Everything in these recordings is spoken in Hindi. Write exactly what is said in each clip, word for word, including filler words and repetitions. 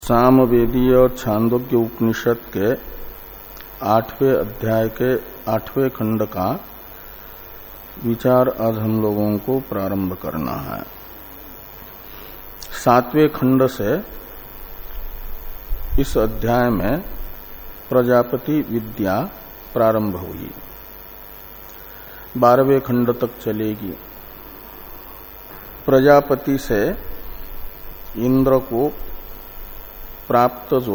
सामवेदीय छांदोग्य उपनिषद के आठवें अध्याय के आठवें खंड का विचार आज हम लोगों को प्रारंभ करना है। सातवें खंड से इस अध्याय में प्रजापति विद्या प्रारंभ हुई, बारहवें खंड तक चलेगी। प्रजापति से इंद्र को प्राप्त जो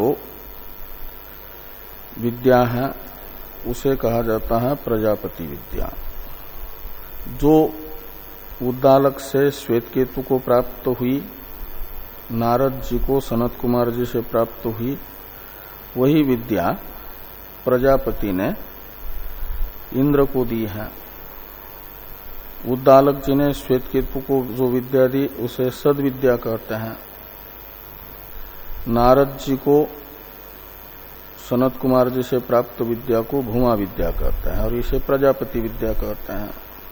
विद्या है उसे कहा जाता है प्रजापति विद्या। जो उद्दालक से श्वेतकेतु को प्राप्त हुई, नारद जी को सनत कुमार जी से प्राप्त हुई, वही विद्या प्रजापति ने इंद्र को दी है। उद्दालक जी ने श्वेतकेतु को जो विद्या दी उसे सद्विद्या कहते हैं। नारद जी को सनत कुमार जी से प्राप्त विद्या को भूमा विद्या कहते हैं और इसे प्रजापति विद्या कहते हैं।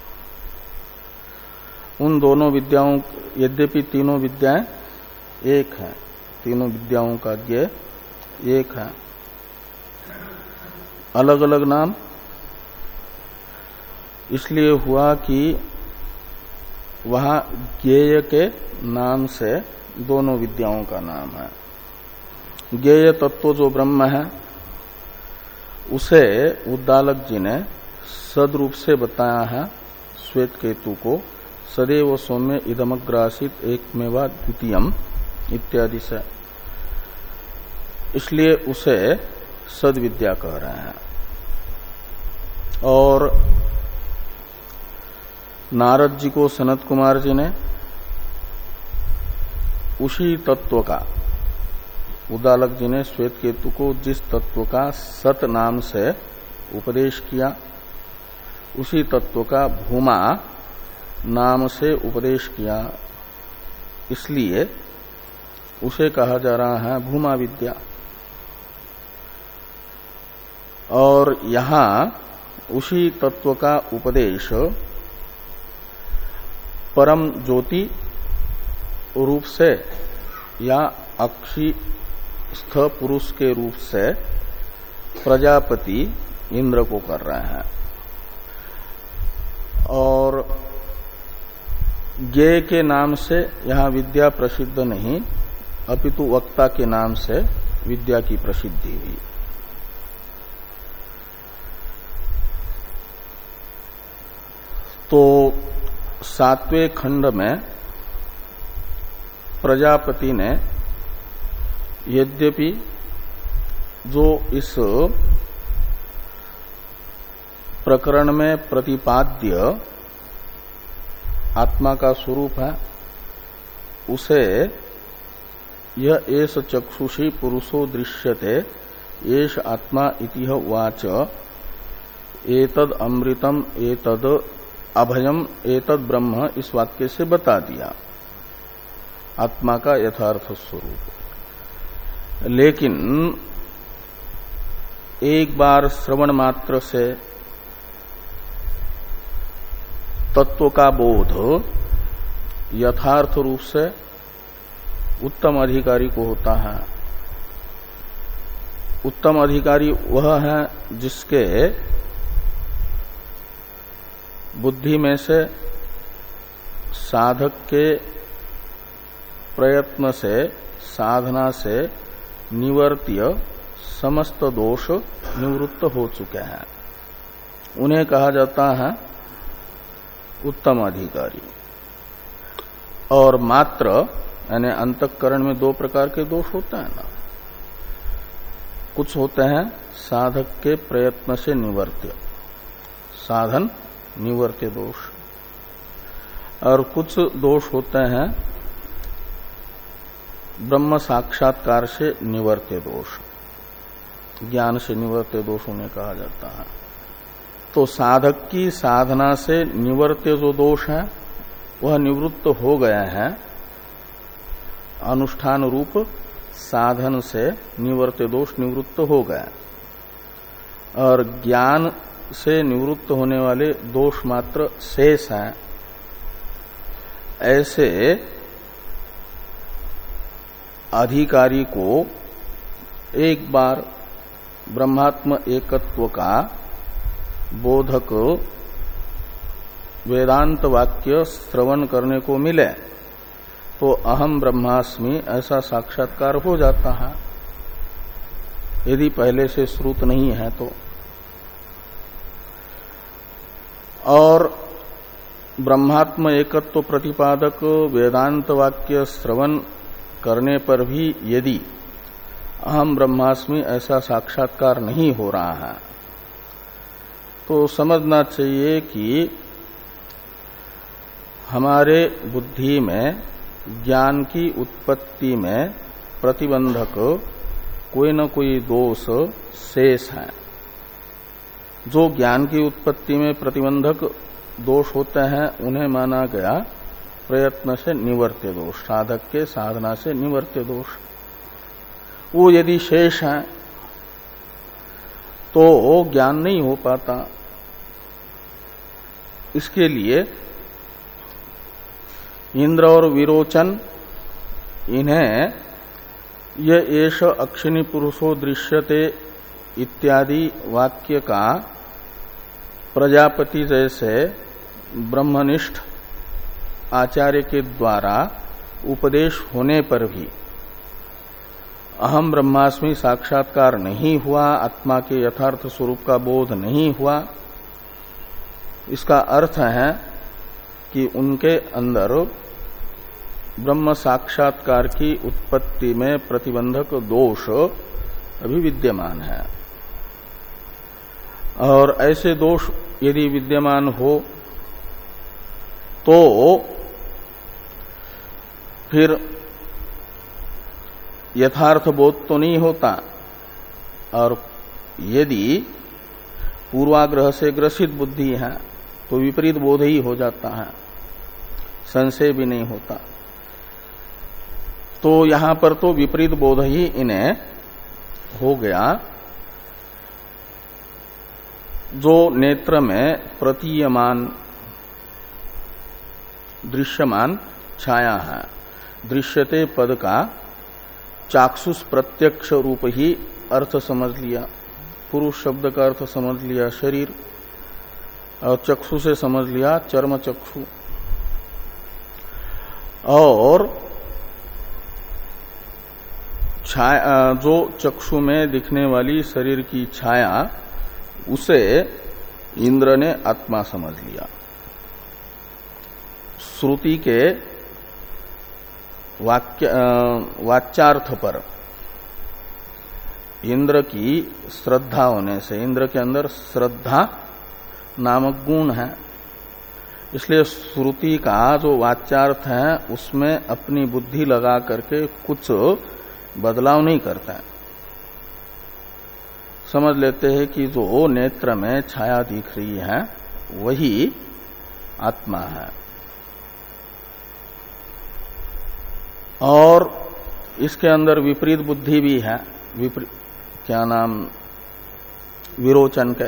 उन दोनों विद्याओं, यद्यपि तीनों विद्याएं एक हैं, तीनों विद्याओं का ज्ञेय एक है, अलग अलग नाम इसलिए हुआ कि वहां ज्ञेय के नाम से दोनों विद्याओं का नाम है। ज्ञेय तत्व जो ब्रह्म है उसे उद्दालक जी ने सदरूप से बताया है श्वेत केतु को, सदैव सौम्य इदमग्रासित एकमेवा द्वितीयम इत्यादि से, इसलिए उसे सद्विद्या कह रहे हैं। और नारद जी को सनत कुमार जी ने उसी तत्व का, उद्दालक जी ने श्वेत केतु को जिस तत्व का सत नाम से उपदेश किया उसी तत्व का भूमा नाम से उपदेश किया, इसलिए उसे कहा जा रहा है भूमा विद्या। और यहां उसी तत्व का उपदेश परम ज्योति रूप से या अक्षी स्थ पुरुष के रूप से प्रजापति इंद्र को कर रहे हैं। और ज्ञेय के नाम से यहां विद्या प्रसिद्ध नहीं, अपितु वक्ता के नाम से विद्या की प्रसिद्धि हुई। तो सातवें खंड में प्रजापति ने यद्यपि जो इस प्रकरण में प्रतिपाद्य आत्मा का स्वरूप है उसे यह एष चक्षुषी पुरुषो दृश्यते एष आत्मा इति वाच एतद अमृतम एतद अभयम एतद ब्रह्म, इस वाक्य से बता दिया आत्मा का यथार्थ स्वरूप। लेकिन एक बार श्रवण मात्र से तत्व का बोध यथार्थ रूप से उत्तम अधिकारी को होता है। उत्तम अधिकारी वह है जिसके बुद्धि में से साधक के प्रयत्न से, साधना से निवर्त्य समस्त दोष निवृत्त हो चुके हैं, उन्हें कहा जाता है उत्तम अधिकारी। और मात्र यानी अंतःकरण में दो प्रकार के दोष होते हैं ना, कुछ होते हैं साधक के प्रयत्न से निवर्त्य, साधन निवर्त्य दोष, और कुछ दोष होते हैं ब्रह्म साक्षात्कार से निवर्त्य दोष, ज्ञान से निवर्त्य दोष उन्हें कहा जाता है। तो साधक की साधना से निवर्त्य जो दोष है वह निवृत्त हो गए हैं, अनुष्ठान रूप साधन से निवर्त्य दोष निवृत्त हो गए, और ज्ञान से निवृत्त होने वाले दोष मात्र शेष हैं। ऐसे अधिकारी को एक बार ब्रह्मात्म एकत्व का बोधक वेदांत वाक्य श्रवण करने को मिले तो अहम ब्रह्मास्मि ऐसा साक्षात्कार हो जाता है, यदि पहले से श्रुत नहीं है तो। और ब्रह्मात्म एकत्व प्रतिपादक वेदांत वाक्य श्रवण करने पर भी यदि अहम ब्रह्मास्मि ऐसा साक्षात्कार नहीं हो रहा है तो समझना चाहिए कि हमारे बुद्धि में ज्ञान की उत्पत्ति में प्रतिबंधक कोई न कोई दोष शेष है। जो ज्ञान की उत्पत्ति में प्रतिबंधक दोष होते हैं उन्हें माना गया प्रयत्न से निवर्त्य दोष, साधक के साधना से निवर्त्य दोष। वो यदि शेष है तो ज्ञान नहीं हो पाता। इसके लिए इंद्र और विरोचन इन्हें यह एष अक्षिणी पुरुषो दृश्यते इत्यादि वाक्य का प्रजापति जैसे ब्रह्मनिष्ठ आचार्य के द्वारा उपदेश होने पर भी अहम ब्रह्मास्मि साक्षात्कार नहीं हुआ, आत्मा के यथार्थ स्वरूप का बोध नहीं हुआ, इसका अर्थ है कि उनके अंदर ब्रह्म साक्षात्कार की उत्पत्ति में प्रतिबंधक दोष अभी विद्यमान है। और ऐसे दोष यदि विद्यमान हो तो फिर यथार्थ बोध तो नहीं होता, और यदि पूर्वाग्रह से ग्रसित बुद्धि है तो विपरीत बोध ही हो जाता है, संशय भी नहीं होता। तो यहां पर तो विपरीत बोध ही इन्हें हो गया। जो नेत्र में प्रतीयमान दृश्यमान छाया है, दृश्यते पद का चाक्षुष प्रत्यक्ष रूप ही अर्थ समझ लिया, पुरुष शब्द का अर्थ समझ लिया शरीर, और चक्षु से समझ लिया चर्म चक्षु। और छाया, जो चक्षु में दिखने वाली शरीर की छाया, उसे इंद्र ने आत्मा समझ लिया। श्रुति के वाक्य वाच्यार्थ पर इंद्र की श्रद्धा होने से, इंद्र के अंदर श्रद्धा नामक गुण है, इसलिए श्रुति का जो वाच्यार्थ है उसमें अपनी बुद्धि लगा करके कुछ बदलाव नहीं करता है। समझ लेते हैं कि जो नेत्र में छाया दिख रही है वही आत्मा है। और इसके अंदर विपरीत बुद्धि भी है, विपरीत क्या नाम, विरोचन के।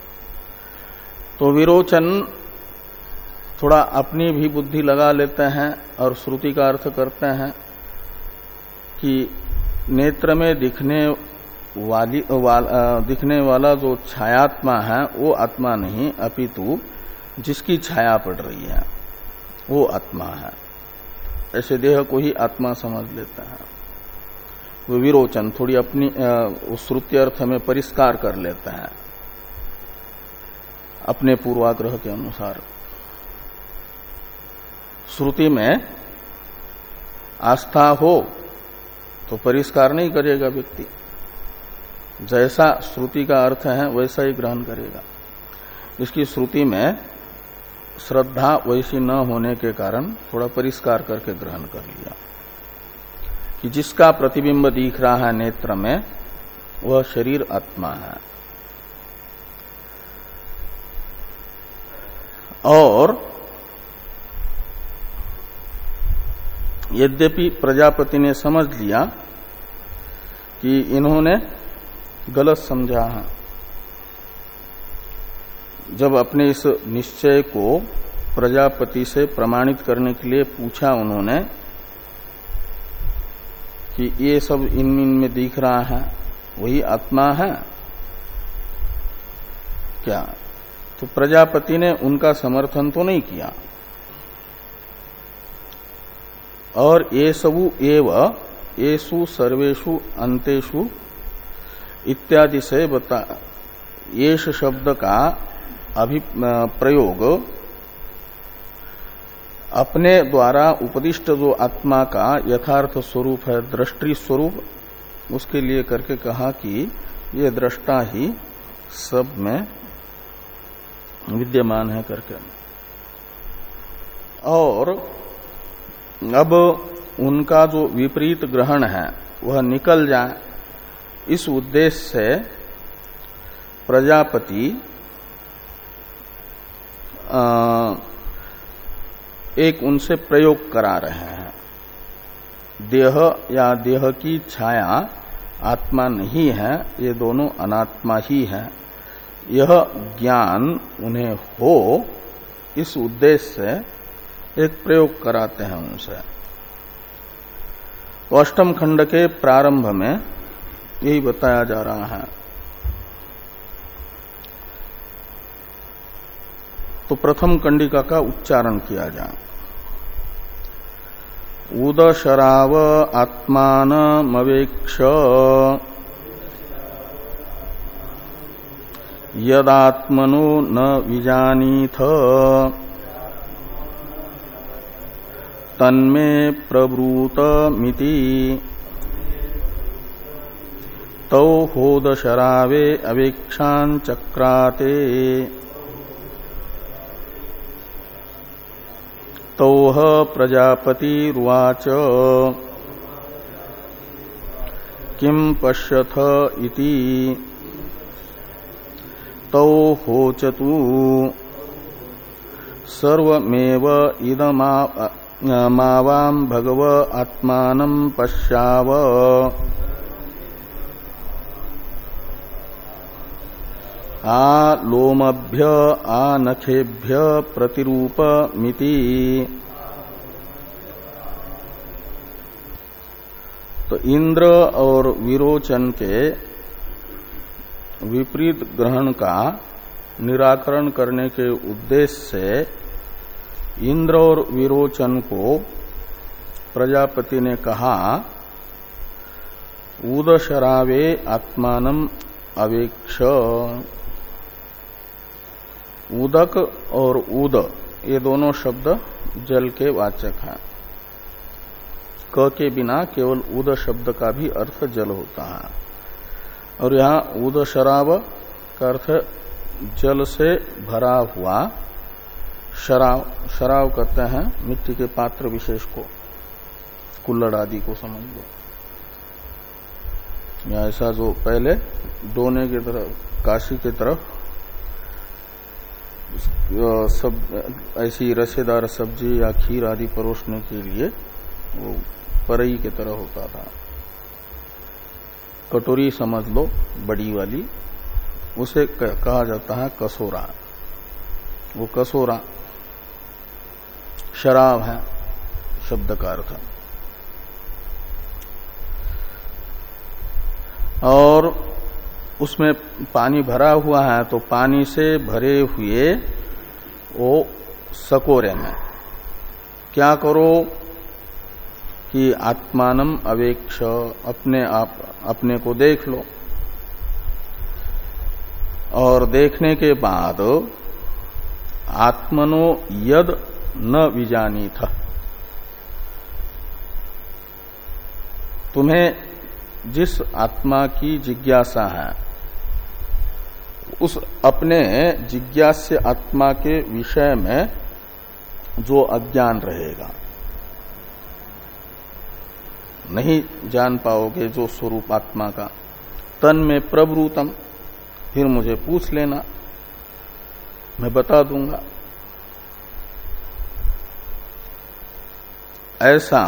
तो विरोचन थोड़ा अपनी भी बुद्धि लगा लेते हैं और श्रुति का अर्थ करते हैं कि नेत्र में दिखने वाली वाल, दिखने वाला जो छायात्मा है वो आत्मा नहीं, अपितु जिसकी छाया पड़ रही है वो आत्मा है। ऐसे देह को ही आत्मा समझ लेता है। वो विरोचन थोड़ी अपनी श्रुति अर्थ में परिष्कार कर लेता है अपने पूर्वाग्रह के अनुसार। श्रुति में आस्था हो तो परिष्कार नहीं करेगा व्यक्ति, जैसा श्रुति का अर्थ है वैसा ही ग्रहण करेगा। इसकी श्रुति में श्रद्धा वैसी न होने के कारण थोड़ा परिष्कार करके ग्रहण कर लिया कि जिसका प्रतिबिंब दिख रहा है नेत्र में वह शरीर आत्मा है। और यद्यपि प्रजापति ने समझ लिया कि इन्होंने गलत समझा है, जब अपने इस निश्चय को प्रजापति से प्रमाणित करने के लिए पूछा उन्होंने कि ये सब इन इन में दिख रहा है वही आत्मा है क्या? तो प्रजापति ने उनका समर्थन तो नहीं किया। और ये सबु एव येषु सर्वेषु अंतेषु इत्यादि से बता येष शब्द का अभि प्रयोग अपने द्वारा उपदिष्ट जो आत्मा का यथार्थ स्वरूप है, दृष्टि स्वरूप, उसके लिए करके कहा कि ये दृष्टा ही सब में विद्यमान है करके। और अब उनका जो विपरीत ग्रहण है वह निकल जाए, इस उद्देश्य से प्रजापति आ, एक उनसे प्रयोग करा रहे हैं। देह या देह की छाया आत्मा नहीं है, ये दोनों अनात्मा ही है। यह ज्ञान उन्हें हो, इस उद्देश्य से एक प्रयोग कराते हैं उनसे। तो अष्टम खंड के प्रारंभ में यही बताया जा रहा है। तो प्रथम कंडिका का उच्चारण किया जाए। उदशराव आत्मानमवेक्ष यदात्मनो न विजानीथ तन्मे प्रब्रूतमिति तौ होदशरावे अवेक्षां चक्राते तौह प्रजापतिरुवाच किं पश्यथ इति तौ होचतु सर्वमेव इदमावां भगव आत्मानं पश्याव आ लोमभ्य आ नखेभ्य प्रतिरूपमिति। तो इंद्र और विरोचन के विपरीत ग्रहण का निराकरण करने के उद्देश्य से इंद्र और विरोचन को प्रजापति ने कहा उदशरावे आत्मानम अवेक्ष। उदक और उद ये दोनों शब्द जल के वाचक हैं। क के बिना केवल उद शब्द का भी अर्थ जल होता है। और यहाँ उद शराब का अर्थ जल से भरा हुआ शराब। शराब कहते हैं मिट्टी के पात्र विशेष को, कुल्लड़ आदि को समझ लो। या ऐसा जो पहले डोने की तरफ, काशी की तरफ सब ऐसी रसेदार सब्जी या खीर आदि परोसने के लिए वो परई की तरह होता था। कटोरी समझ लो बड़ी वाली, उसे कहा जाता है कसोरा। वो कसोरा शराब है शब्द का अर्थ। और उसमें पानी भरा हुआ है, तो पानी से भरे हुए वो सकोरे में क्या करो कि आत्मानम अवेक्ष, अपने आप अपने को देख लो। और देखने के बाद आत्मनो यद न विजानी था, तुम्हें जिस आत्मा की जिज्ञासा है उस अपने जिज्ञास्य आत्मा के विषय में जो अज्ञान रहेगा, नहीं जान पाओगे जो स्वरूप आत्मा का, तन में प्रब्रूतम, फिर मुझे पूछ लेना, मैं बता दूंगा। ऐसा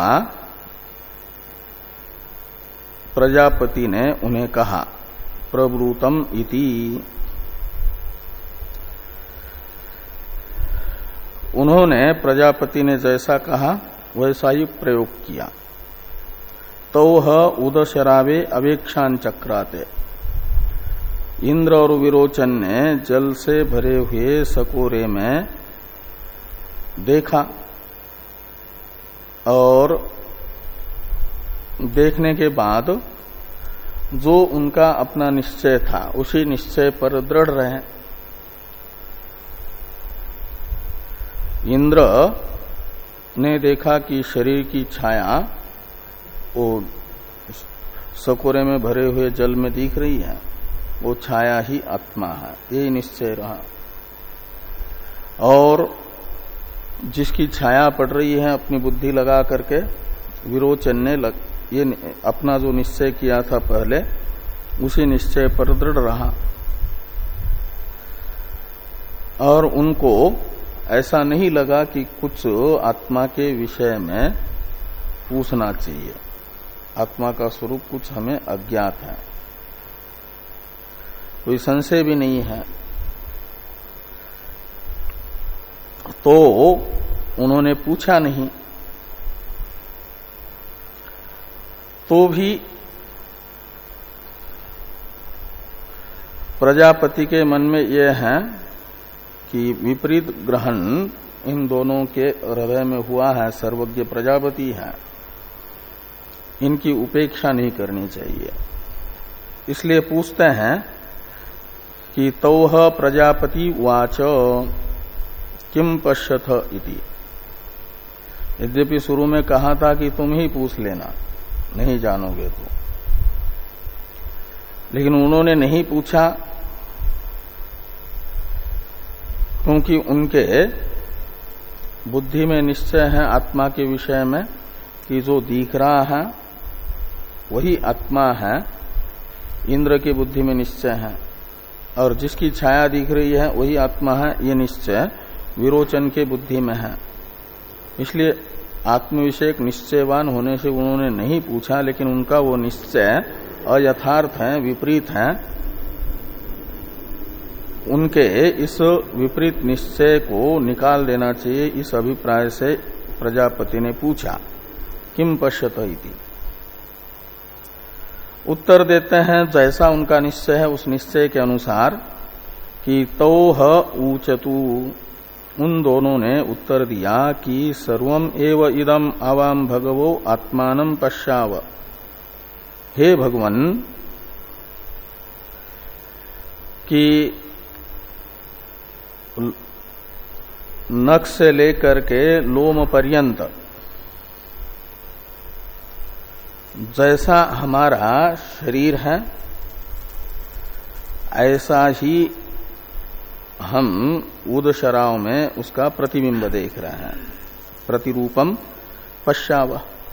प्रजापति ने उन्हें कहा प्रब्रूतम इति। उन्होंने प्रजापति ने जैसा कहा वैसा ही प्रयोग किया। तौह उदशरावे अवेक्षान चक्राते। इंद्र और विरोचन ने जल से भरे हुए सकोरे में देखा और देखने के बाद जो उनका अपना निश्चय था उसी निश्चय पर दृढ़ रहे। इंद्र ने देखा कि शरीर की छाया वो सकोरे में भरे हुए जल में दिख रही है, वो छाया ही आत्मा है, यही निश्चय रहा। और जिसकी छाया पड़ रही है अपनी बुद्धि लगा करके विरोचन ने लग, ये अपना जो निश्चय किया था पहले उसी निश्चय पर दृढ़ रहा और उनको ऐसा नहीं लगा कि कुछ आत्मा के विषय में पूछना चाहिए। आत्मा का स्वरूप कुछ हमें अज्ञात है, कोई संशय भी नहीं है। तो उन्होंने पूछा नहीं, तो भी प्रजापति के मन में यह है कि विपरीत ग्रहण इन दोनों के हृदय में हुआ है, सर्वज्ञ प्रजापति है, इनकी उपेक्षा नहीं करनी चाहिए। इसलिए पूछते हैं कि तौह प्रजापति वाच किम पश्यथ इति। यद्यपि शुरू में कहा था कि तुम ही पूछ लेना, नहीं जानोगे तो, लेकिन उन्होंने नहीं पूछा क्योंकि उनके बुद्धि में निश्चय है आत्मा के विषय में कि जो दिख रहा है वही आत्मा है। इंद्र की बुद्धि में निश्चय है और जिसकी छाया दिख रही है वही आत्मा है, ये निश्चय विरोचन के बुद्धि में है। इसलिए आत्मविषयक निश्चयवान होने से उन्होंने नहीं पूछा, लेकिन उनका वो निश्चय अयथार्थ है, विपरीत है। उनके इस विपरीत निश्चय को निकाल देना चाहिए, इस अभिप्राय से प्रजापति ने पूछा किम पश्यत इति। उत्तर देते हैं जैसा उनका निश्चय है उस निश्चय के अनुसार कि तौह ऊचतु। उन दोनों ने उत्तर दिया कि सर्वम एव इदम आवाम भगवो आत्मानं पश्याव। हे भगवन, कि नख से लेकर के लोम पर्यंत जैसा हमारा शरीर है ऐसा ही हम उदशराव में उसका प्रतिबिंब देख रहे हैं। प्रतिरूपम पश्याव।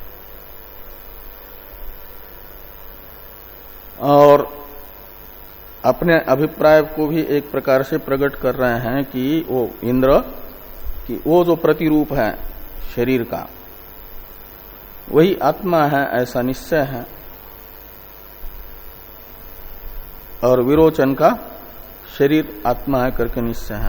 और अपने अभिप्राय को भी एक प्रकार से प्रकट कर रहे हैं कि वो इंद्र कि वो जो प्रतिरूप है शरीर का वही आत्मा है, ऐसा निश्चय है। और विरोचन का शरीर आत्मा है करके निश्चय है।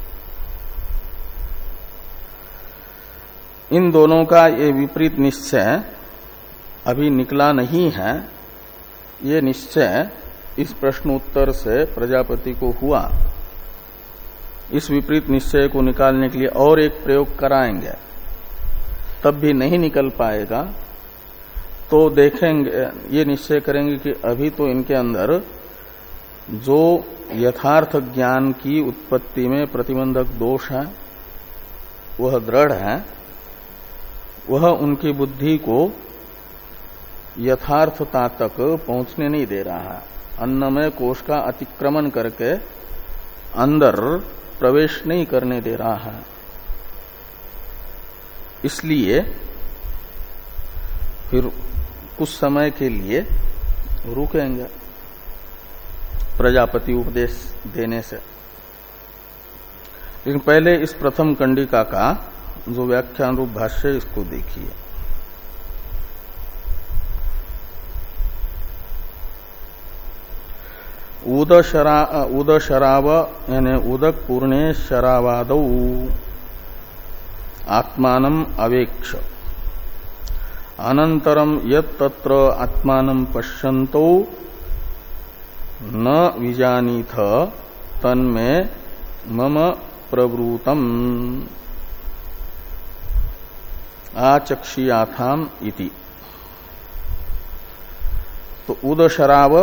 इन दोनों का ये विपरीत निश्चय अभी निकला नहीं है। ये निश्चय इस प्रश्नोत्तर से प्रजापति को हुआ। इस विपरीत निश्चय को निकालने के लिए और एक प्रयोग कराएंगे, तब भी नहीं निकल पाएगा तो देखेंगे, ये निश्चय करेंगे कि अभी तो इनके अंदर जो यथार्थ ज्ञान की उत्पत्ति में प्रतिबंधक दोष है वह दृढ़ है, वह उनकी बुद्धि को यथार्थता तक पहुंचने नहीं दे रहा है। अन्नमय कोश का अतिक्रमण करके अंदर प्रवेश नहीं करने दे रहा है। इसलिए फिर कुछ समय के लिए रुकेंगे प्रजापति उपदेश देने से। लेकिन पहले इस प्रथम कंडिका का जो व्याख्यान रूप भाष्य इसको देखिए। उदशरा उदशराव यानी उदक पूर्णे शरावादौ आत्मानम अवेक्ष। अनंतरम यत् तत्र आत्मानं पश्यन्तो न विजानीथ तन्मे मम प्रब्रूतम आचक्षियाथाम इति। तो उदशराव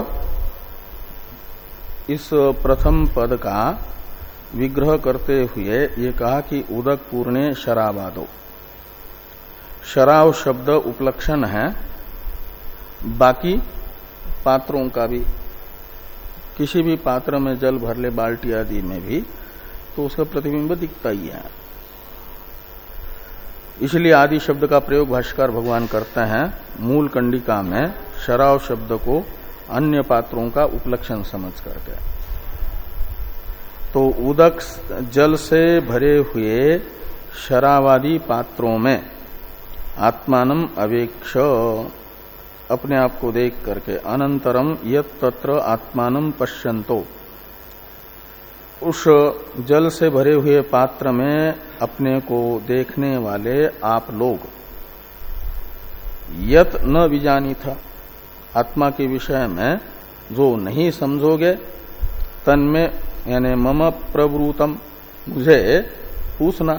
इस प्रथम पद का विग्रह करते हुए ये कहा कि उदक पूर्णे शराबादो। शराव शब्द उपलक्षण है बाकी पात्रों का भी। किसी भी पात्र में जल भर ले बाल्टी आदि में भी तो उसका प्रतिबिंब दिखता ही है। इसलिए आदि शब्द का प्रयोग भाष्यकार भगवान करते हैं मूल कंडिका में शराव शब्द को अन्य पात्रों का उपलक्षण समझ करके। तो उदक जल से भरे हुए शरावादी पात्रों में आत्मानम अवेक्ष अपने आप को देख करके अनंतरम यत् तत्र आत्मानम पश्यन्तो उस जल से भरे हुए पात्र में अपने को देखने वाले आप लोग यत् न विजानी था आत्मा के विषय में जो नहीं समझोगे तन्में यानी मम प्रब्रूतम मुझे पूछना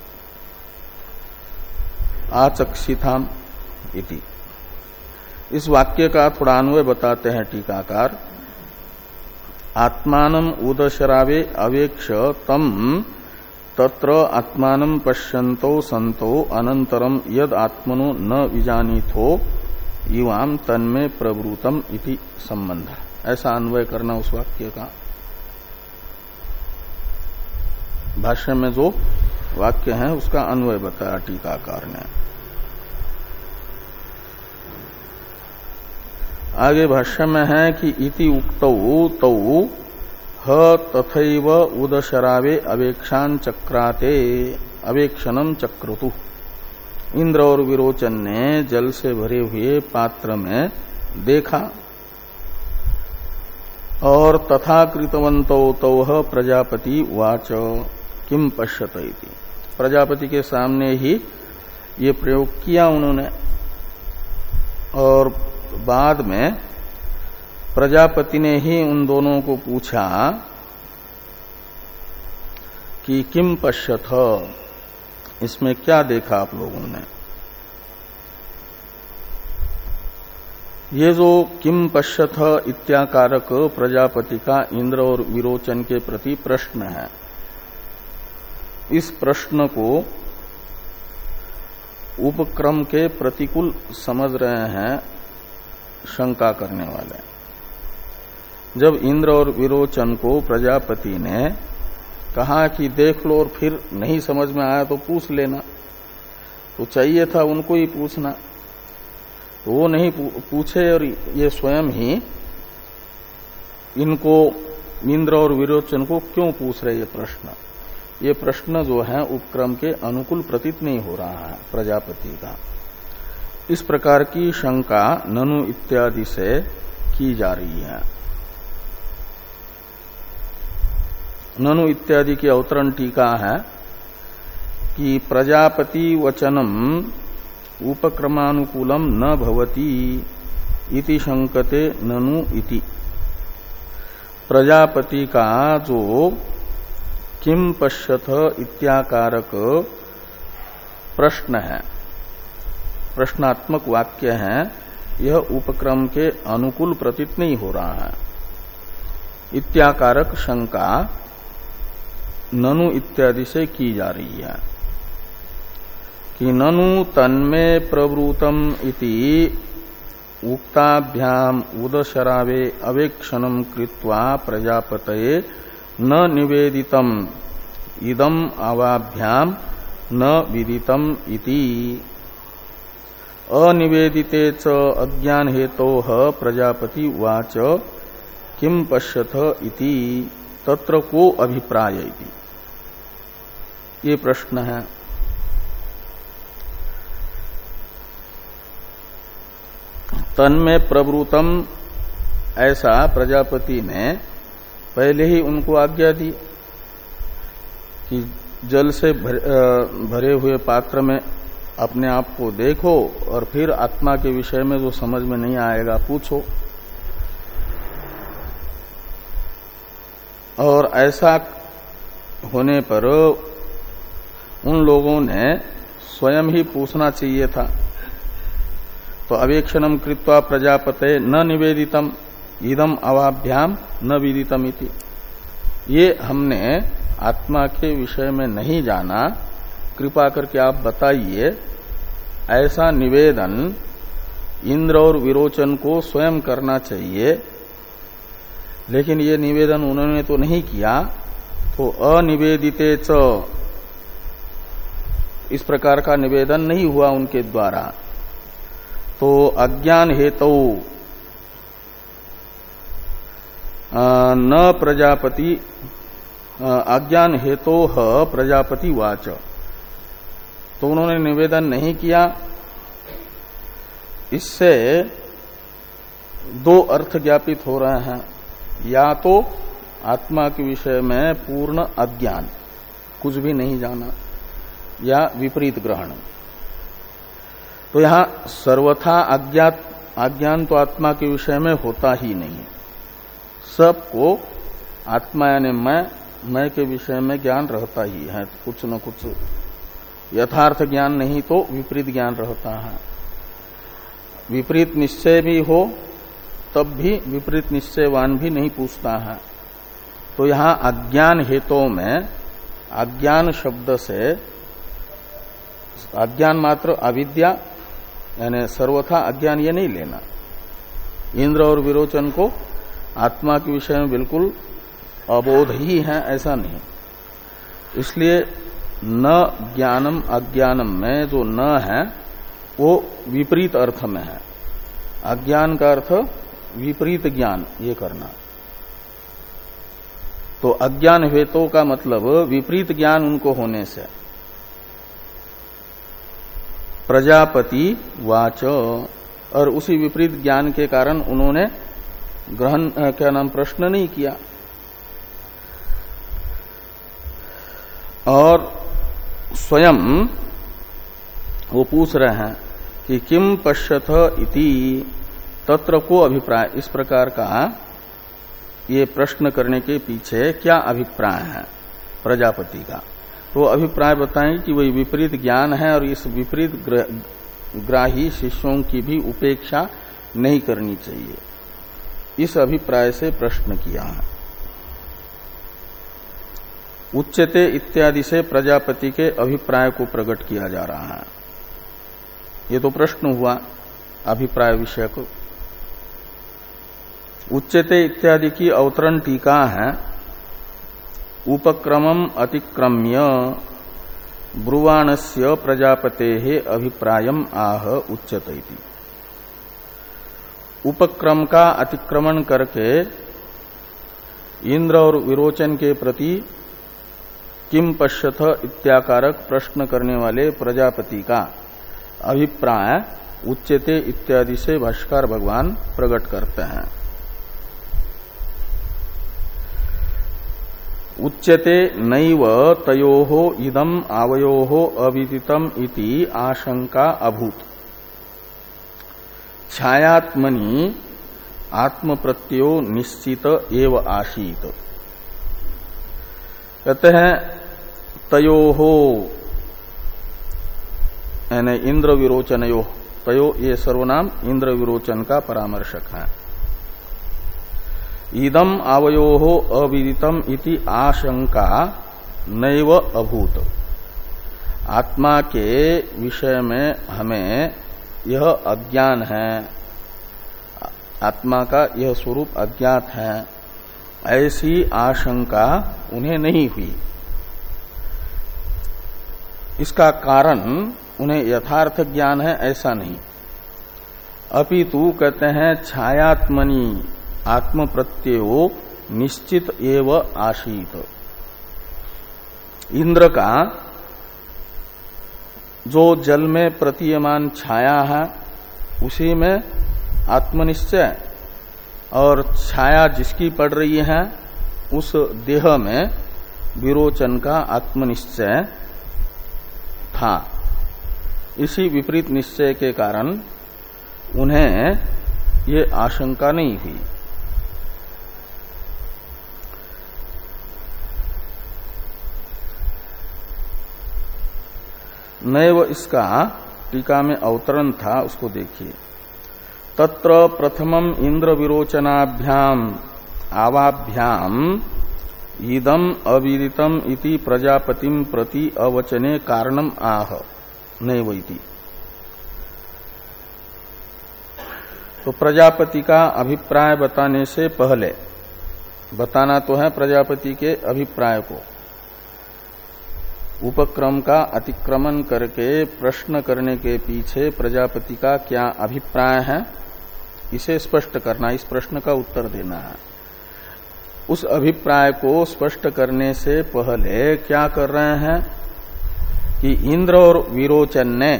आचक्षिथाम इति। इस वाक्य का थोड़ा अन्वय बताते हैं टीकाकार। आत्मानम उदशरावे अवेक्ष तम तत्र आत्मानम पश्यन्तो संतो अनंतरम यद आत्मनो न विजानीथो युवाम तन्मे प्रब्रूतम इति संबंध। ऐसा अन्वय करना उस वाक्य का। भाष्य में जो वाक्य है उसका अन्वय बताया टीकाकार ने। आगे भाष्य में है कि इति उक्तौ तौ ह तथैव उदशरावे अवेक्षान चक्राते अवेक्षणम चक्रतु। इंद्र और विरोचन ने जल से भरे हुए पात्र में देखा और तथा कृतवंतो तौ प्रजापति वाच किम पश्यत इति। प्रजापति के सामने ही ये प्रयोग किया उन्होंने और बाद में प्रजापति ने ही उन दोनों को पूछा कि किम पश्यथ इसमें क्या देखा आप लोगों ने। ये जो किम पश्यथ इत्याकारक प्रजापति का इंद्र और विरोचन के प्रति प्रश्न है, इस प्रश्न को उपक्रम के प्रतिकूल समझ रहे हैं शंका करने वाले। जब इंद्र और विरोचन को प्रजापति ने कहा कि देख लो और फिर नहीं समझ में आया तो पूछ लेना, तो चाहिए था उनको ही पूछना, तो वो नहीं पूछे और ये स्वयं ही इनको इंद्र और विरोचन को क्यों पूछ रहे ये प्रश्न। ये प्रश्न जो है उपक्रम के अनुकूल प्रतीत नहीं हो रहा है प्रजापति का। इस प्रकार की शंका ननु इत्यादि से की जा रही है। ननु इत्यादि की अवतरण टीका है कि प्रजापति वचनम उपक्रमानुकूलम न भवति इति शंकते ननु इति। प्रजापति का जो किम पश्यथ इत्याकारक प्रश्न है, प्रश्नात्मक वाक्य है, यह उपक्रम के अनुकूल प्रतीत नहीं हो रहा है। इत्याकारक शंका ननु इत्यादि से की जा रही है कि ननु तन्मे प्रवृतम इति उक्ताभ्याम उदशरावे अवेक्षणम कृत्वा प्रजापतये न निवेदितम इदम आवाभ्याम न विदितम इति। अनिवेदिते च अज्ञान हेतोः प्रजापति वाच किम पश्यथ इति तत्र को अभिप्राय इति। ये प्रश्न है। तन्मे प्रवृतम ऐसा प्रजापति ने पहले ही उनको आज्ञा दी कि जल से भरे, भरे हुए पात्र में अपने आप को देखो और फिर आत्मा के विषय में जो समझ में नहीं आएगा पूछो। और ऐसा होने पर उन लोगों ने स्वयं ही पूछना चाहिए था। तो अवेक्षणम कृत्वा प्रजापते न निवेदितम इदम अवाभ्याम न विदितम इति, ये हमने आत्मा के विषय में नहीं जाना, कृपा करके आप बताइए। ऐसा निवेदन इंद्र और विरोचन को स्वयं करना चाहिए, लेकिन ये निवेदन उन्होंने तो नहीं किया। तो अनिवेदिते च, इस प्रकार का निवेदन नहीं हुआ उनके द्वारा। तो अज्ञान हेतु न प्रजापति, अज्ञान हेतु प्रजापति वाच, तो उन्होंने निवेदन नहीं किया। इससे दो अर्थ ज्ञापित हो रहे हैं, या तो आत्मा के विषय में पूर्ण अज्ञान, कुछ भी नहीं जाना, या विपरीत ग्रहण। तो यहां सर्वथा अज्ञात अज्ञान तो आत्मा के विषय में होता ही नहीं। सबको आत्मा यानी मैं मैं के विषय में ज्ञान रहता ही है, कुछ न कुछ यथार्थ ज्ञान नहीं तो विपरीत ज्ञान रहता है। विपरीत निश्चय भी हो तब भी विपरीत निश्चयवान भी नहीं पूछता है। तो यहां अज्ञान हेतु में अज्ञान शब्द से अज्ञान मात्र अविद्या यानी सर्वथा अज्ञान ये नहीं लेना। इंद्र और विरोचन को आत्मा के विषय में बिल्कुल अबोध ही है ऐसा नहीं। इसलिए न ज्ञानम अज्ञानम में जो न है वो विपरीत अर्थ में है। अज्ञान का अर्थ विपरीत ज्ञान ये करना। तो अज्ञान हेतु का मतलब विपरीत ज्ञान उनको होने से। प्रजापति वाच, और उसी विपरीत ज्ञान के कारण उन्होंने ग्रहण क्या नाम प्रश्न नहीं किया। और स्वयं वो पूछ रहे हैं कि किम पश्यथ इति, तत्र को अभिप्राय। इस प्रकार का ये प्रश्न करने के पीछे क्या अभिप्राय है प्रजापति का। तो अभिप्राय बताएं कि वही विपरीत ज्ञान है और इस विपरीत ग्राही शिष्यों की भी उपेक्षा नहीं करनी चाहिए, इस अभिप्राय से प्रश्न किया है। उच्चते इत्यादि से प्रजापति के अभिप्राय को प्रकट किया जा रहा है। ये तो प्रश्न हुआ अभिप्राय विषय को। उच्चते इत्यादि की अवतरण टीका है। उपक्रमम अतिक्रम्य ब्रुवाणस्य प्रजापते अभिप्रायम आह उच्चते इति। उपक्रम का अतिक्रमण करके इंद्र और विरोचन के प्रति किम पश्यथ इत्याकारक प्रश्न करने वाले प्रजापति का अभिप्राय उच्चते इत्यादि से भाष्यकार भगवान प्रकट करते हैं। उच्यते नैव तयोः इदम आवयोः अविदितम इति आशंका अभूत। छायात्मनि आत्म प्रत्ययो निश्चित एव आसीत। कहते हैं तयोः यानी इंद्र विरोचनयो, तयो ये सर्वनाम इंद्र विरोचन का परामर्शक है। इदम आवयोः अविदितम इति आशंका नैव अभूत। आत्मा के विषय में हमें यह अज्ञान है, आत्मा का यह स्वरूप अज्ञात है, ऐसी आशंका उन्हें नहीं हुई। इसका कारण उन्हें यथार्थ ज्ञान है ऐसा नहीं, अपितु कहते हैं छायात्मनि आत्म प्रत्ययो निश्चित एव आशीत। इंद्र का जो जल में प्रतीयमान छाया है उसी में आत्मनिश्चय, और छाया जिसकी पड़ रही है उस देह में विरोचन का आत्मनिश्चय था। इसी विपरीत निश्चय के कारण उन्हें ये आशंका नहीं हुई। नैव इसका टीका में अवतरण था, उसको देखिए। तत्र प्रथमम इंद्र विरोचनाभ्याम आवाभ्याम इदम अविदितम इति प्रजापतिम प्रति अवचने कारणम आह नैव इति। तो प्रजापति का अभिप्राय बताने से पहले, बताना तो है प्रजापति के अभिप्राय को, उपक्रम का अतिक्रमण करके प्रश्न करने के पीछे प्रजापति का क्या अभिप्राय है, इसे स्पष्ट करना, इस प्रश्न का उत्तर देना है। उस अभिप्राय को स्पष्ट करने से पहले क्या कर रहे हैं कि इंद्र और विरोचन ने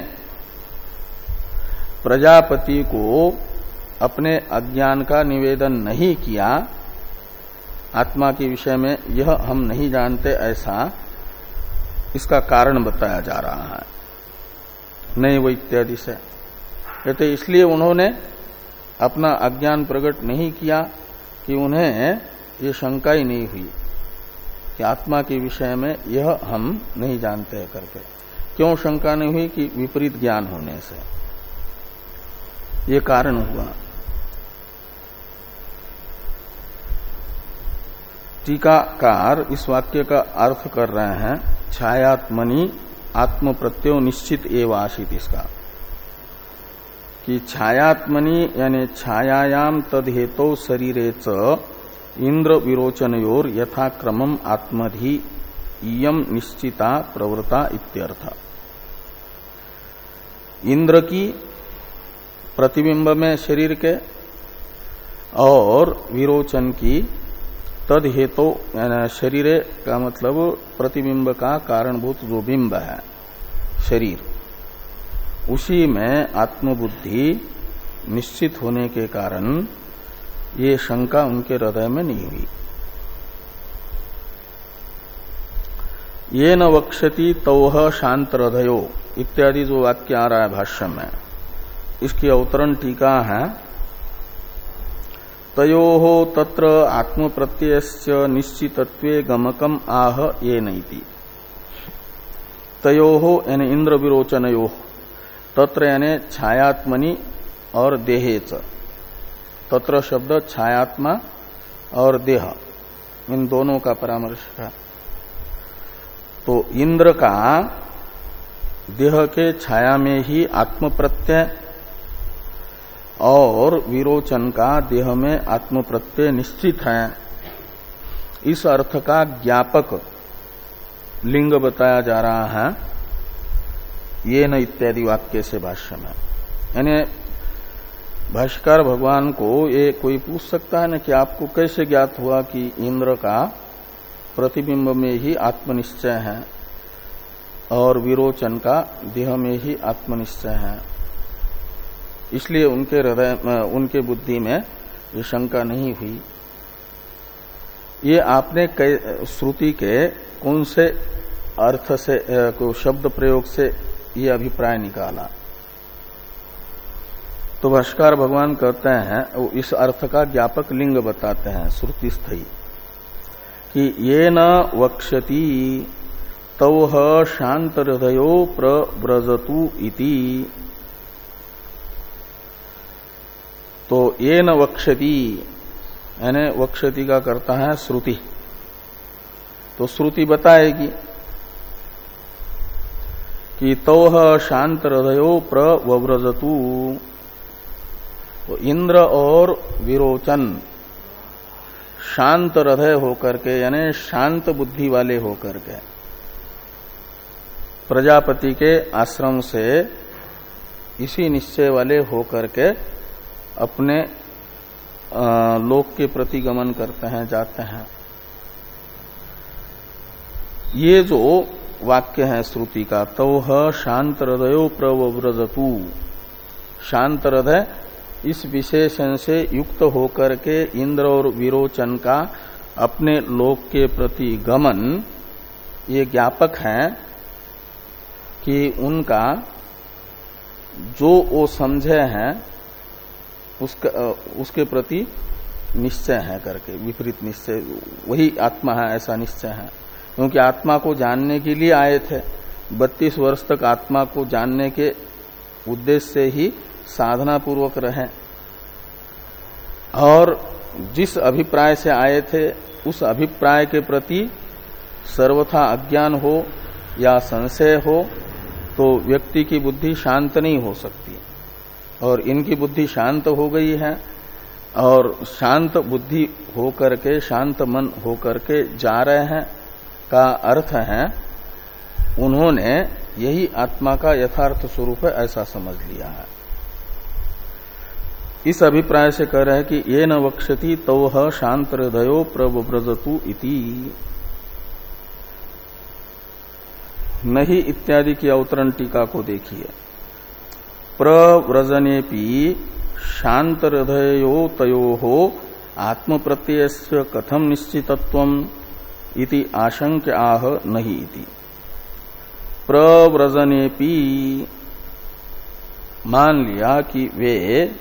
प्रजापति को अपने अज्ञान का निवेदन नहीं किया, आत्मा के विषय में यह हम नहीं जानते, ऐसा इसका कारण बताया जा रहा है नैव इत्यादि से। कहते इसलिए उन्होंने अपना अज्ञान प्रकट नहीं किया कि उन्हें ये शंका ही नहीं हुई कि आत्मा के विषय में यह हम नहीं जानते करके। क्यों शंका नहीं हुई? कि विपरीत ज्ञान होने से ये कारण हुआ। टीकाकार इस वाक्य का अर्थ कर रहे हैं छायात्मनि आत्म प्रत्यय निश्चित एवं आशित, इसका कि छायात्मनि यानी छायायाम तदहेतो शरीरे च इंद्र विरोचनयोर यथाक्रमम आत्मधि इयम निश्चिता प्रवृत्ता इत्यर्थ। इंद्र की प्रतिबिंब में शरीर के और विरोचन की तद हेतु शरीर का मतलब प्रतिबिंब का कारणभूत जो बिंब है शरीर, उसी में आत्मबुद्धि निश्चित होने के कारण ये शंका उनके हृदय में नहीं हुई। ये न वक्षति तौह शांत हृदयो इत्यादि जो वाक्य आ रहा है भाष्य में, इसकी अवतरण टीका है तयोः तत्र आत्म प्रत्ययस्य निश्चितत्वे गमकम आह ये नैति। तयोः यानी इंद्र विरोचनयोः, तत्र यानी छायात्मनि और देहेच, तत्र शब्द छायात्मा और देह इन दोनों का परामर्श था। तो इंद्र का देह के छाया में ही आत्म प्रत्यय और विरोचन का देह में आत्म प्रत्यय निश्चित है, इस अर्थ का ज्ञापक लिंग बताया जा रहा है ये न इत्यादि वाक्य से भाष्य में। यानी भाष्यकार भगवान को ये कोई पूछ सकता है न कि आपको कैसे ज्ञात हुआ कि इंद्र का प्रतिबिंब में ही आत्मनिश्चय है और विरोचन का देह में ही आत्मनिश्चय है। इसलिए उनके हृदय उनके बुद्धि में ये शंका नहीं हुई। ये आपने श्रुति के कौन से अर्थ से को शब्द प्रयोग से ये अभिप्राय निकाला? तो भाष्यकार भगवान कहते हैं, इस अर्थ का ज्ञापक लिंग बताते हैं श्रुति स्थयी कि ये न वक्षति तौह शांत हृदयो प्रव्रजतु इति। तो ये न वक्षति यानी वक्षति का करता है श्रुति, तो श्रुति बताएगी कि तौह शांत हृदयो प्रव्रजतु। तो इंद्र और विरोचन शांत हृदय होकर के यानी शांत बुद्धि वाले होकर के प्रजापति के आश्रम से इसी निश्चय वाले होकर के अपने लोक के प्रति गमन करते हैं, जाते हैं। ये जो वाक्य है श्रुति का, तौह शांत हृदयो प्रव्रजतु, शांत हृदय इस विशेषण से युक्त होकर के इंद्र और विरोचन का अपने लोक के प्रति गमन, ये ज्ञापक है कि उनका जो वो समझे हैं उसका उसके प्रति निश्चय है करके, विपरीत निश्चय, वही आत्मा है ऐसा निश्चय है। क्योंकि आत्मा को जानने के लिए आए थे, बत्तीस वर्ष तक आत्मा को जानने के उद्देश्य से ही साधना पूर्वक रहे, और जिस अभिप्राय से आए थे उस अभिप्राय के प्रति सर्वथा अज्ञान हो या संशय हो तो व्यक्ति की बुद्धि शांत नहीं हो सकती। और इनकी बुद्धि शांत हो गई है, और शांत बुद्धि होकर के, शांत मन होकर के जा रहे हैं का अर्थ है उन्होंने यही आत्मा का यथार्थ स्वरूप है ऐसा समझ लिया है। इस अभिप्राय से कह रहे हैं कि ये न वक्षति तौह शांत हृदयो प्रव्रजतु इति। नहीं इत्यादि की अवतरण टीका को देखिए। प्रव्रजनेपि शांत हृदयो तयोः आत्म प्रत्ययस्य कथम निश्चितत्वम् इति आशंक्य आह नहीं इति। प्रव्रजनेपि मान लिया कि वे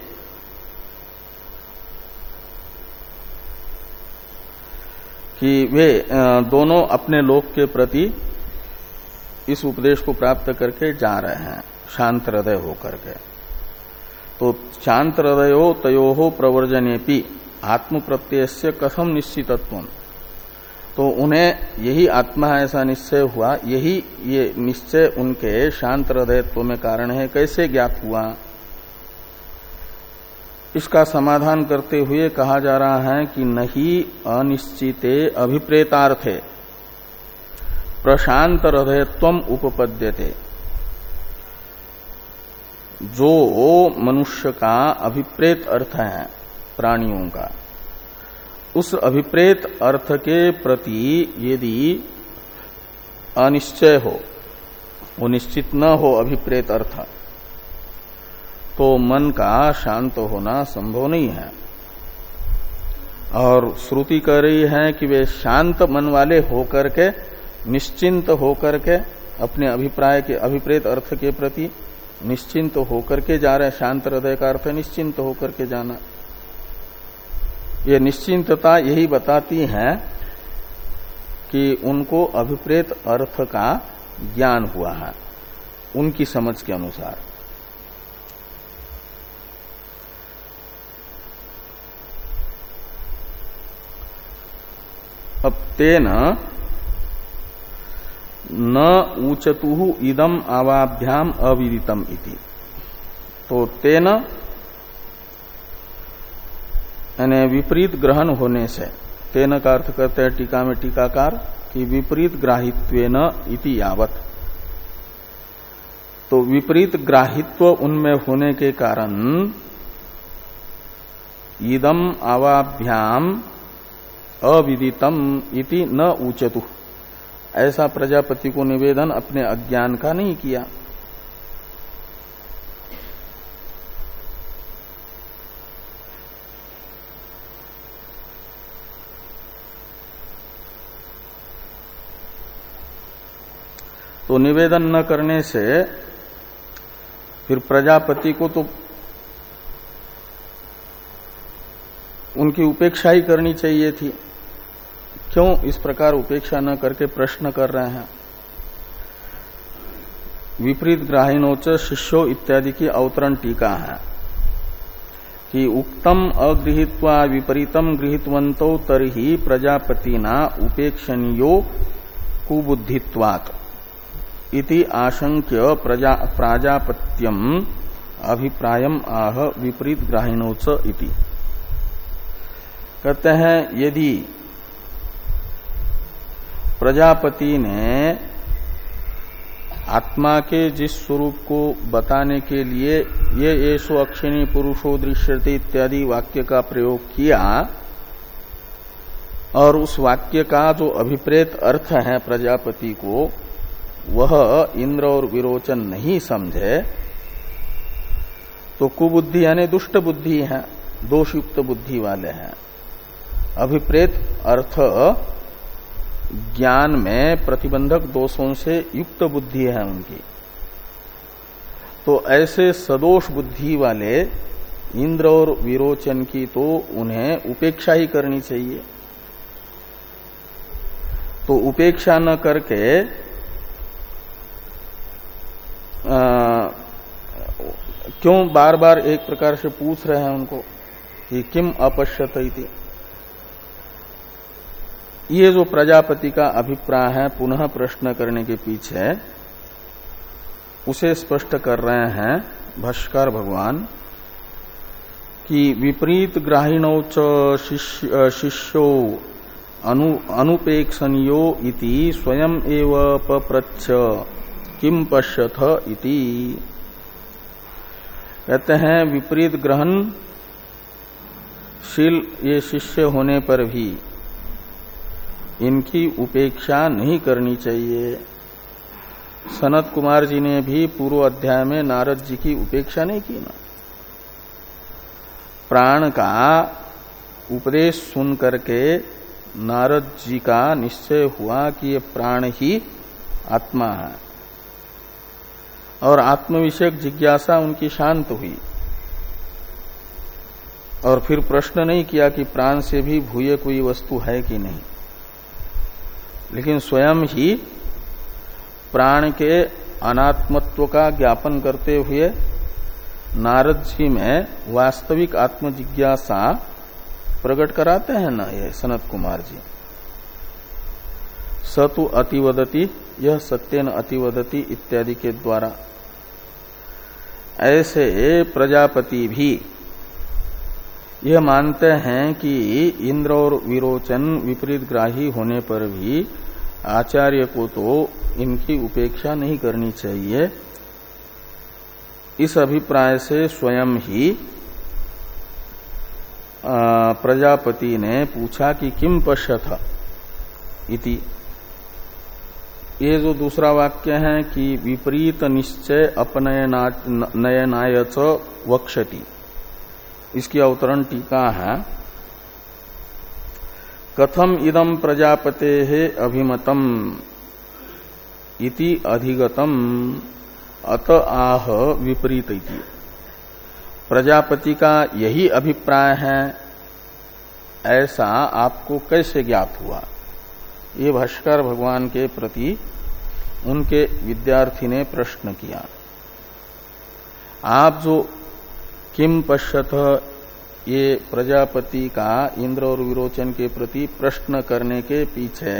कि वे दोनों अपने लोक के प्रति इस उपदेश को प्राप्त करके जा रहे हैं शांत हृदय होकर के। तो शांत हृदयो तयोः प्रवर्जनेपि आत्म प्रत्ययस्य कथम निश्चितत्वम्, तो उन्हें यही आत्मा है ऐसा निश्चय हुआ, यही ये निश्चय उनके शांत हृदयत्व में कारण है, कैसे ज्ञात हुआ? इसका समाधान करते हुए कहा जा रहा है कि नहीं अनिश्चिते अभिप्रेतार्थे प्रशांत हृदयत्वम उपपद्यते। जो मनुष्य का अभिप्रेत अर्थ है प्राणियों का, उस अभिप्रेत अर्थ के प्रति यदि अनिश्चय हो, वो निश्चित न हो अभिप्रेत अर्थ, तो मन का शांत होना संभव नहीं है। और श्रुति कह रही है कि वे शांत मन वाले होकर के, निश्चिंत होकर के, अपने अभिप्राय के अभिप्रेत अर्थ के प्रति निश्चिंत होकर के जा रहे। शांत हृदय का अर्थ निश्चिंत होकर के जाना। ये निश्चिंतता यही बताती है कि उनको अभिप्रेत अर्थ का ज्ञान हुआ है उनकी समझ के अनुसार। अब तेन न ऊचतु इदम आवाभ्याम अविदितम इति। तो तेन यानी विपरीत ग्रहण होने से, तेन का अर्थ करते हैं टीका में टीकाकार कि विपरीत ग्राहित्वेन इति यावत। तो विपरीत ग्राहित्व उनमें होने के कारण इदम आवाभ्याम अविदितम इति न ऊचतु, ऐसा प्रजापति को निवेदन अपने अज्ञान का नहीं किया। तो निवेदन न करने से फिर प्रजापति को तो उनकी उपेक्षा ही करनी चाहिए थी। क्यों इस प्रकार उपेक्षा न करके प्रश्न कर रहे हैं? विपरीत ग्राहिणोच शिष्यो इत्यादि की अवतरण टीका है कि उक्तम अगृहीत्वा विपरीतम गृहीतवंतो तर्हि प्रजापतिना उपेक्षणीयो कुबुद्धित्वात् इति आशंक्य प्रजा प्राजापत्यम अभिप्रायम आह विपरीत ग्राहिणोच इति। कहते हैं यदि प्रजापति ने आत्मा के जिस स्वरूप को बताने के लिए ये येषु अक्षिणी पुरुषो दृश्यते इत्यादि वाक्य का प्रयोग किया, और उस वाक्य का जो अभिप्रेत अर्थ है प्रजापति को वह इंद्र और विरोचन नहीं समझे, तो कुबुद्धि यानी दुष्ट बुद्धि है, दोषयुक्त बुद्धि वाले हैं। अभिप्रेत अर्थ ज्ञान में प्रतिबंधक दोषों से युक्त बुद्धि है उनकी। तो ऐसे सदोष बुद्धि वाले इंद्र और विरोचन की तो उन्हें उपेक्षा ही करनी चाहिए। तो उपेक्षा न करके आ, क्यों बार बार एक प्रकार से पूछ रहे हैं उनको कि किम अपश्यत इति। ये जो प्रजापति का अभिप्राय है पुनः प्रश्न करने के पीछे, उसे स्पष्ट कर रहे हैं भाष्यकार भगवान कि विपरीत ग्राहिणौ च शिष्य, शिष्यो अनु, अनुपेक्षणीयो इति स्वयं एव पप्रच्छ किम पश्यथ इति। कहते हैं विपरीत ग्रहणशील ये शिष्य होने पर भी इनकी उपेक्षा नहीं करनी चाहिए। सनत कुमार जी ने भी पूर्व अध्याय में नारद जी की उपेक्षा नहीं की ना। प्राण का उपदेश सुन करके नारद जी का निश्चय हुआ कि ये प्राण ही आत्मा है और आत्म विषयक जिज्ञासा उनकी शांत हुई। और फिर प्रश्न नहीं किया कि प्राण से भी भूय कोई वस्तु है कि नहीं, लेकिन स्वयं ही प्राण के अनात्मत्व का ज्ञापन करते हुए नारद जी में वास्तविक आत्म जिज्ञासा प्रकट कराते हैं ना ये सनत कुमार जी। स तु अतिवदति यह सत्येन अतिवदति इत्यादि के द्वारा। ऐसे प्रजापति भी यह मानते हैं कि इंद्र और विरोचन विपरीत ग्राही होने पर भी आचार्य को तो इनकी उपेक्षा नहीं करनी चाहिए। इस अभिप्राय से स्वयं ही प्रजापति ने पूछा कि किम पश्यथ इति। ये जो दूसरा वाक्य है कि विपरीत निश्चय अपनयनाय च वक्षति, इसकी अवतरण टीका है। कथम इदम प्रजापते अभिमतम इति अधिगतम अत आह विपरीत इति। प्रजापति का यही अभिप्राय है ऐसा आपको कैसे ज्ञात हुआ? ये भाष्यकार भगवान के प्रति उनके विद्यार्थी ने प्रश्न किया। आप जो किम पश्यथ ये प्रजापति का इंद्र और विरोचन के प्रति प्रश्न करने के पीछे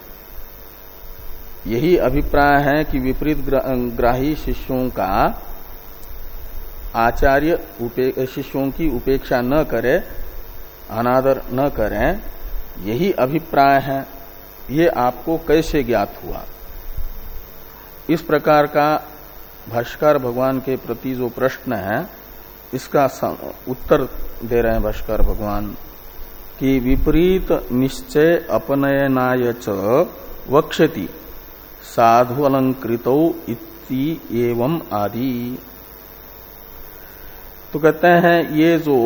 यही अभिप्राय है कि विपरीत ग्राही शिष्यों का आचार्य शिष्यों की उपेक्षा न करे, अनादर न करें, यही अभिप्राय है। ये आपको कैसे ज्ञात हुआ? इस प्रकार का भाष्यकार भगवान के प्रति जो प्रश्न है इसका उत्तर दे रहे हैं भाष्यकार भगवान कि विपरीत निश्चय अपनयनाय च वक्षति साधु अलंकृतौ इति एवं आदि। तो कहते हैं ये जो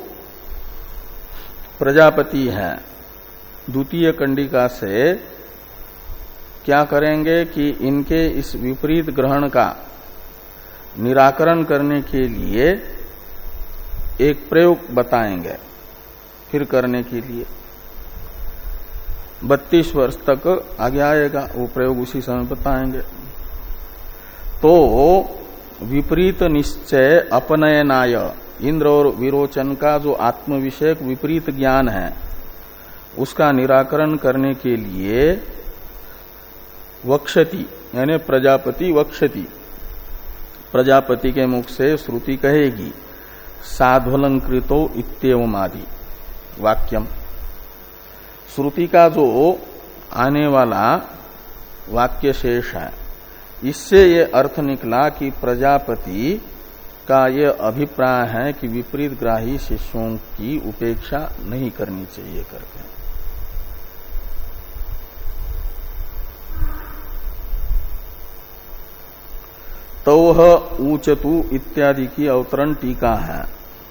प्रजापति हैं द्वितीय कंडिका से क्या करेंगे कि इनके इस विपरीत ग्रहण का निराकरण करने के लिए एक प्रयोग बताएंगे फिर करने के लिए। बत्तीस वर्ष तक आगे आएगा वो प्रयोग, उसी समय बताएंगे। तो विपरीत निश्चय अपनयनाय, इंद्र और विरोचन का जो आत्म विषयक विपरीत ज्ञान है उसका निराकरण करने के लिए वक्षति यानी प्रजापति वक्षति, प्रजापति के मुख से श्रुति कहेगी साध्वलंकृतो इत्येवम् आदि वाक्यम। श्रुति का जो आने वाला वाक्य शेष है इससे ये अर्थ निकला कि प्रजापति का ये अभिप्राय है कि विपरीत ग्राही शिष्यों की उपेक्षा नहीं करनी चाहिए करके। तौह ऊचतु इत्यादि की अवतरण टीका है।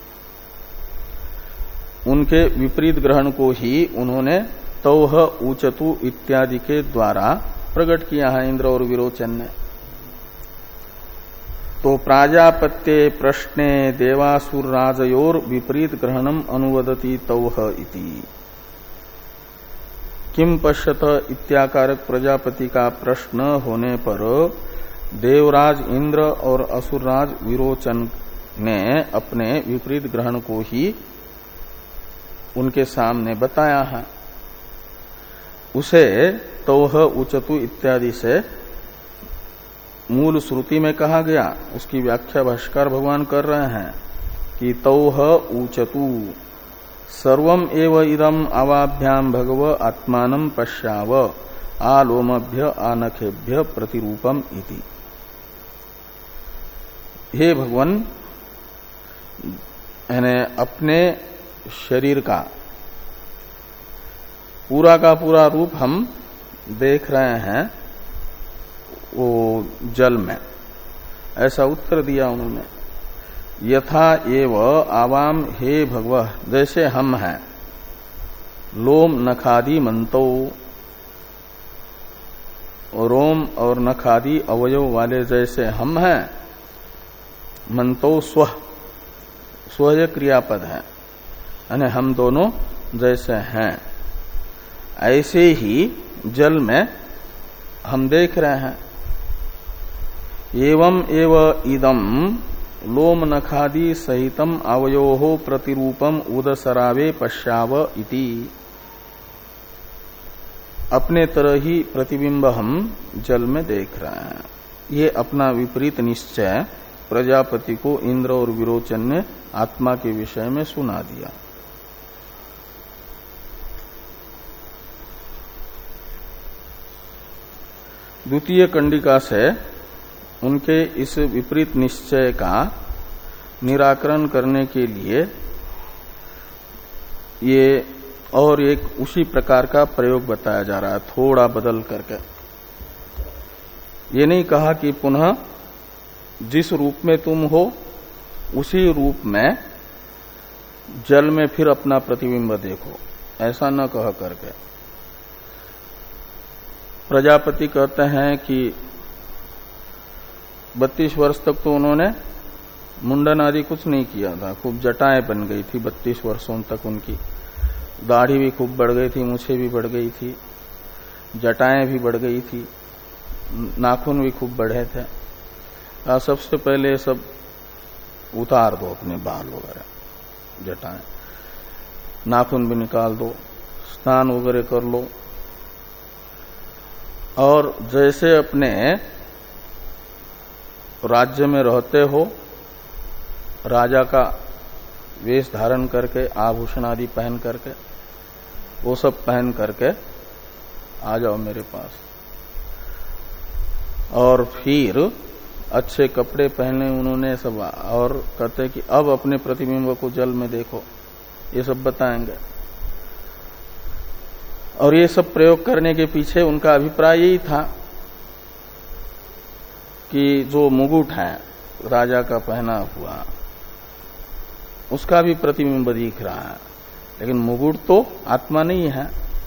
उनके विपरीत ग्रहण को ही उन्होंने तौह ऊचतु इत्यादि के द्वारा प्रकट किया है इंद्र और विरोचन ने। तो प्राजापत्ये प्रश्ने देवासुर राजयोर विपरीत ग्रहणम अनुवदति तौह इति। किम पश्यत इत्याकारक प्रजापति का प्रश्न होने पर देवराज इंद्र और असुरराज विरोचन ने अपने विपरीत ग्रहण को ही उनके सामने बताया है। उसे तौह उचतु इत्यादि से मूल श्रुति में कहा गया, उसकी व्याख्या भाष्कर भगवान कर रहे हैं कि तौह ऊचतु सर्वम एव इदम अवाभ्याम भगव आत्मानं पश्याव आलोमभ्य आनखेभ्य प्रतिरूपम इति। हे भगवान, यानी अपने शरीर का पूरा का पूरा रूप हम देख रहे हैं वो जल में, ऐसा उत्तर दिया उन्होंने। यथा एव आवाम हे भगवः, जैसे हम हैं लोम नखादि मंतो, रोम और नखादि अवयव वाले जैसे हम हैं, मंतो स्व, स्व ये क्रियापद है, यानी हम दोनों जैसे हैं, ऐसे ही जल में हम देख रहे हैं। एवं एव इदम लोम नखादि सहितम अवयोहो प्रतिरूपम उदसरावे पश्याव इति। अपने तरह ही प्रतिबिंब हम जल में देख रहे हैं। ये अपना विपरीत निश्चय प्रजापति को इंद्र और विरोचन ने आत्मा के विषय में सुना दिया। द्वितीय कंडिका से उनके इस विपरीत निश्चय का निराकरण करने के लिए ये और एक उसी प्रकार का प्रयोग बताया जा रहा है, थोड़ा बदल करके। ये नहीं कहा कि पुनः जिस रूप में तुम हो उसी रूप में जल में फिर अपना प्रतिबिंब देखो, ऐसा न कह करके। प्रजापति कहते हैं कि बत्तीस वर्ष तक तो उन्होंने मुंडन आदि कुछ नहीं किया था, खूब जटाएं बन गई थी बत्तीस वर्षों तक उनकी, दाढ़ी भी खूब बढ़ गई थी, मूछें भी बढ़ गई थी, जटाएं भी बढ़ गई थी, नाखून भी खूब बढ़े थे। आ, सबसे पहले सब उतार दो अपने बाल वगैरह, जटाएं, नाखून भी निकाल दो, स्नान वगैरह कर लो, और जैसे अपने राज्य में रहते हो राजा का वेश धारण करके, आभूषण आदि पहन करके, वो सब पहन करके आ जाओ मेरे पास। और फिर अच्छे कपड़े पहने उन्होंने सब, और कहते कि अब अपने प्रतिबिंब को जल में देखो, ये सब बताएंगे। और ये सब प्रयोग करने के पीछे उनका अभिप्राय यही था कि जो मुकुट है राजा का पहना हुआ, उसका भी प्रतिबिंब दिख रहा है, लेकिन मुकुट तो आत्मा नहीं है।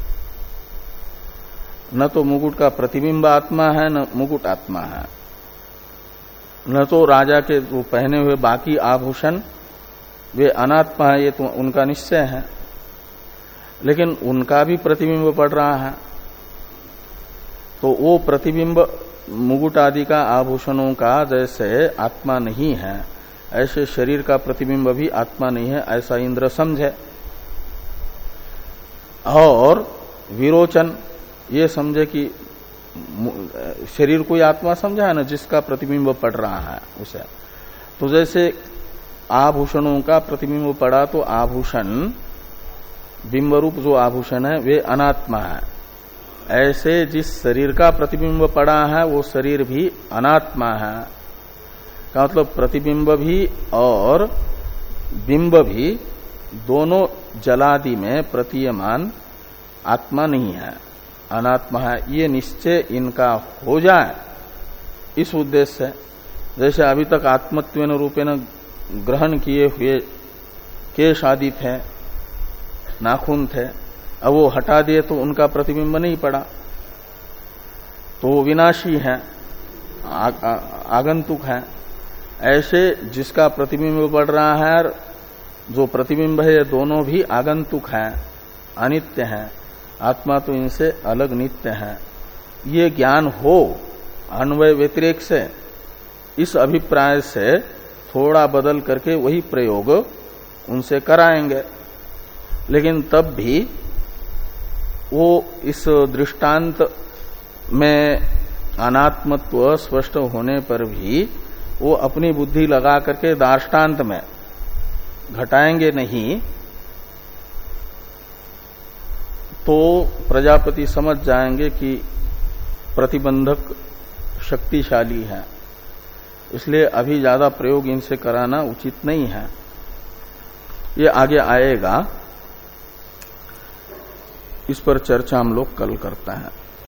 न तो मुकुट का प्रतिबिंब आत्मा है, न मुकुट आत्मा है, न तो राजा के जो पहने हुए बाकी आभूषण वे अनात्मा है, ये तो उनका निश्चय है, लेकिन उनका भी प्रतिबिंब पड़ रहा है। तो वो प्रतिबिंब मुकुट आदि का, आभूषणों का जैसे आत्मा नहीं है, ऐसे शरीर का प्रतिबिंब भी आत्मा नहीं है, ऐसा इंद्र समझे। और विरोचन ये समझे कि शरीर को आत्मा समझा है ना, जिसका प्रतिबिंब पड़ रहा है उसे। तो जैसे आभूषणों का प्रतिबिंब पड़ा तो आभूषण, बिंब रूप जो आभूषण है वे अनात्मा है, ऐसे जिस शरीर का प्रतिबिंब पड़ा है वो शरीर भी अनात्मा है। का मतलब प्रतिबिंब भी और बिंब भी दोनों जलादि में प्रतीयमान आत्मा नहीं है, अनात्मा है। ये निश्चय इनका हो जाए इस उद्देश्य से, जैसे अभी तक आत्मत्वेन रूपेण ग्रहण किए हुए केश आदि थे, नाखून थे, अब वो हटा दिए तो उनका प्रतिबिंब नहीं पड़ा, तो वो विनाशी है, आ, आ, आगंतुक है। ऐसे जिसका प्रतिबिंब बढ़ रहा है और जो प्रतिबिंब है, ये दोनों भी आगंतुक हैं, अनित्य हैं। आत्मा तो इनसे अलग नित्य है। ये ज्ञान हो अन्वय व्यतिरेक से, इस अभिप्राय से थोड़ा बदल करके वही प्रयोग उनसे कराएंगे। लेकिन तब भी वो इस दृष्टांत में अनात्मत्व स्पष्ट होने पर भी वो अपनी बुद्धि लगा करके दार्ष्टान्त में घटाएंगे नहीं, तो प्रजापति समझ जाएंगे कि प्रतिबंधक शक्तिशाली है, इसलिए अभी ज्यादा प्रयोग इनसे कराना उचित नहीं है। ये आगे आएगा, इस पर चर्चा हम लोग कल करते हैं।